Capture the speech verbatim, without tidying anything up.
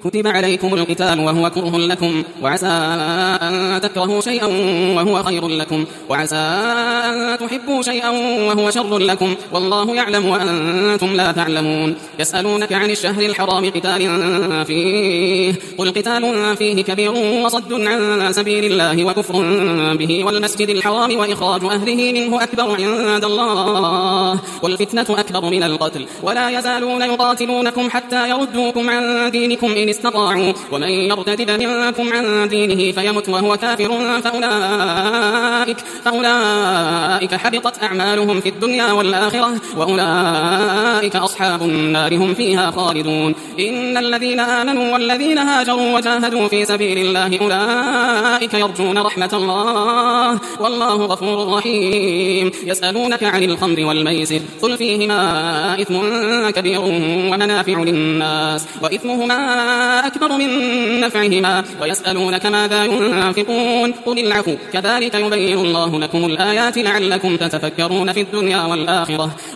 كتب عليكم القتال وهو كره لكم، وعسى أن تكرهوا شيئا وهو خير لكم، وعسى أن تحبوا شيئا وهو شر لكم، والله يعلم وأنتم لا تعلمون. يسألونك عن الشهر الحرام قتال فيه، قل قتال فيه كبير وصد عن سبيل الله وكفر به والمسجد الحرام وإخراج أهله منه أكبر عند الله والفتنة أكبر من القتل، ولا يزالون يقاتلونكم حتى يردوكم عن دينكم إن استطاعوا، ومن يرتد منكم عن دينه فيمت وهو كافر فأولئك, فأولئك حبطت أعمالهم في الدنيا والآخرة وأولئك أصحاب النار هم فيها خالدون. إن الذين آمنوا والذين هاجروا وجاهدوا في سبيل الله أولئك يرجون رحمة الله والله غفور رحيم. يسألونك عن الخمر والميسر قل فيهما إثم كبير ومنافع للناس وإثمهما أكبر من نفعهما ويسألونك ماذا ينفقون قل العفو كذلك يبين الله لكم الآيات لعلكم تتفكرون في الدنيا والآخرة.